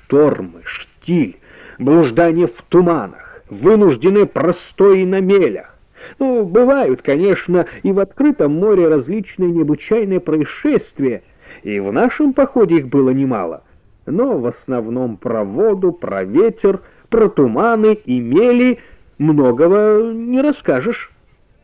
Штормы, штиль, блуждание в туманах, вынужденные простои на мелях. Ну, бывают, конечно, и в открытом море различные необычайные происшествия, и в нашем походе их было немало, но в основном про воду, про ветер, про туманы и мели многого не расскажешь.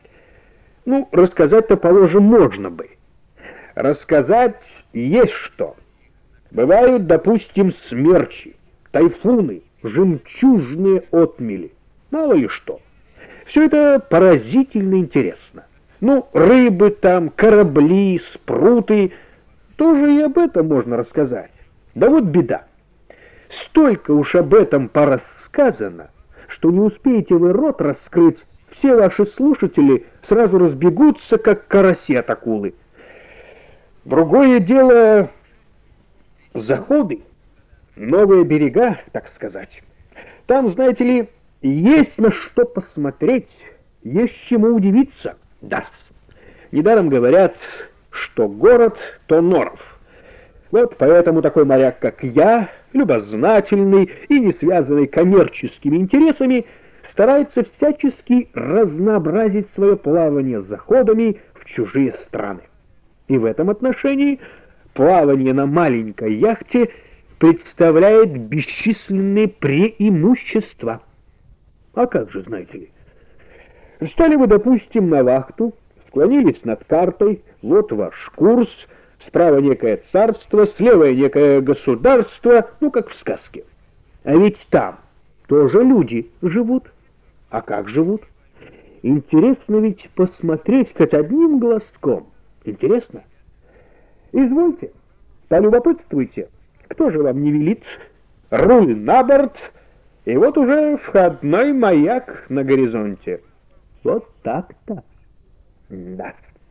Ну, рассказать-то, положим, можно бы. Рассказать есть что. Бывают, допустим, смерчи, тайфуны, жемчужные отмели, мало ли что. Все это поразительно интересно. Ну, рыбы там, корабли, спруты, тоже и об этом можно рассказать. Да вот беда. Столько уж об этом порассказано, что не успеете вы рот раскрыть, все ваши слушатели сразу разбегутся, как караси от акулы. Другое дело — заходы, новые берега, так сказать. Там, знаете ли, есть на что посмотреть, есть чему удивиться. Да, недаром говорят, что город, то норов. Вот поэтому такой моряк, как я, любознательный и не связанный коммерческими интересами, старается всячески разнообразить свое плавание заходами в чужие страны. И в этом отношении плавание на маленькой яхте представляет бесчисленные преимущества. А как же, знаете ли? Встали вы, допустим, на вахту, склонились над картой, вот ваш курс, справа некое царство, слева некое государство, ну, как в сказке. А ведь там тоже люди живут. А как живут? Интересно ведь посмотреть хоть одним глазком. Интересно? Извольте, полюбопытствуйте, кто же вам не велит? Руль на борт, и вот уже входной маяк на горизонте. Вот так-то. Да.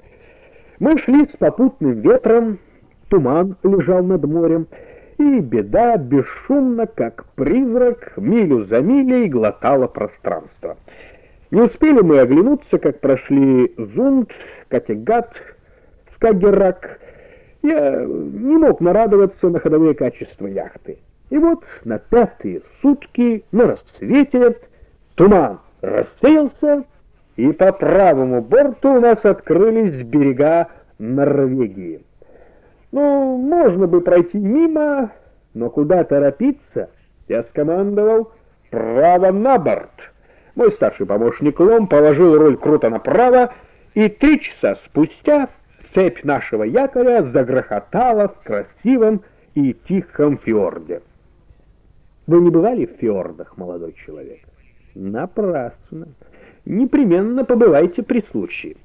Мы шли с попутным ветром, туман лежал над морем, и беда бесшумно, как призрак, милю за милей глотала пространство. Не успели мы оглянуться, как прошли Зунд, Каттегат, Скагеррак. Я не мог нарадоваться на ходовые качества яхты. И вот на пятые сутки на рассвете туман рассеялся, и по правому борту у нас открылись берега Норвегии. Ну, можно бы пройти мимо, но куда торопиться? Я скомандовал: право на борт. Мой старший помощник Лом положил руль круто направо, и 3 часа спустя цепь нашего якоря загрохотала в красивом и тихом фьорде. Вы не бывали в фьордах, молодой человек? Напрасно. Непременно побывайте при случае.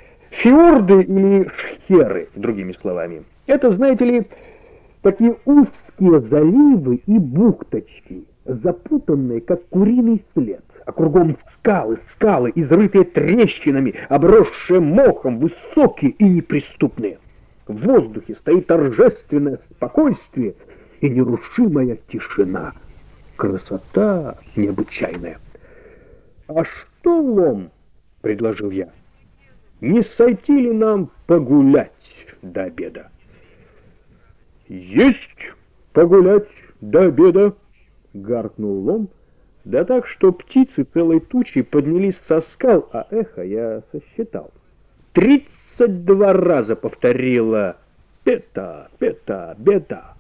Фьорды или шхеры, другими словами, это, знаете ли, такие узкие заливы и бухточки, запутанные, как куриный след, а кругом скалы, изрытые трещинами, обросшие мохом, высокие и неприступные. В воздухе стоит торжественное спокойствие и нерушимая тишина. Красота необычайная. «А что, Лом?» — предложил я. «Не сойти ли нам погулять до обеда?» «Есть погулять до обеда!» — гаркнул Лом, да так, что птицы целой тучей поднялись со скал, а эхо я сосчитал. 32 раза повторила «Бета, бета, бета».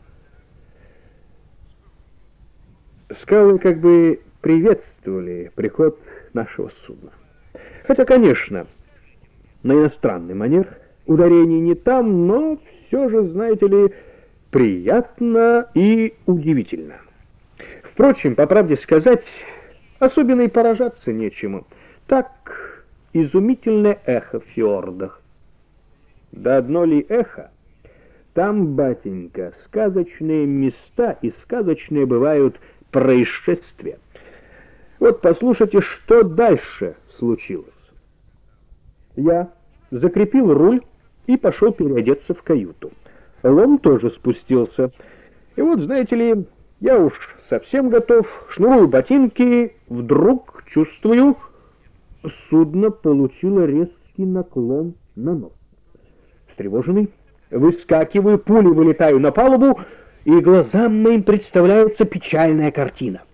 Скалы как бы приветствовали приход нашего судна. Хотя, конечно, на иностранный манер, ударение не там, но все же, знаете ли, приятно и удивительно. Впрочем, по правде сказать, особенно и поражаться нечему. Так, изумительное эхо в фьордах. Да одно ли эхо? Там, батенька, сказочные места и сказочные бывают происшествия. Вот послушайте, что дальше случилось. Я закрепил руль и пошел переодеться в каюту. Лом тоже спустился. И вот, знаете ли, я уж совсем готов, шнурую ботинки, вдруг чувствую, судно получило резкий наклон на нос. Встревоженный, выскакиваю, пулей вылетаю на палубу и глазам моим представляется печальная картина.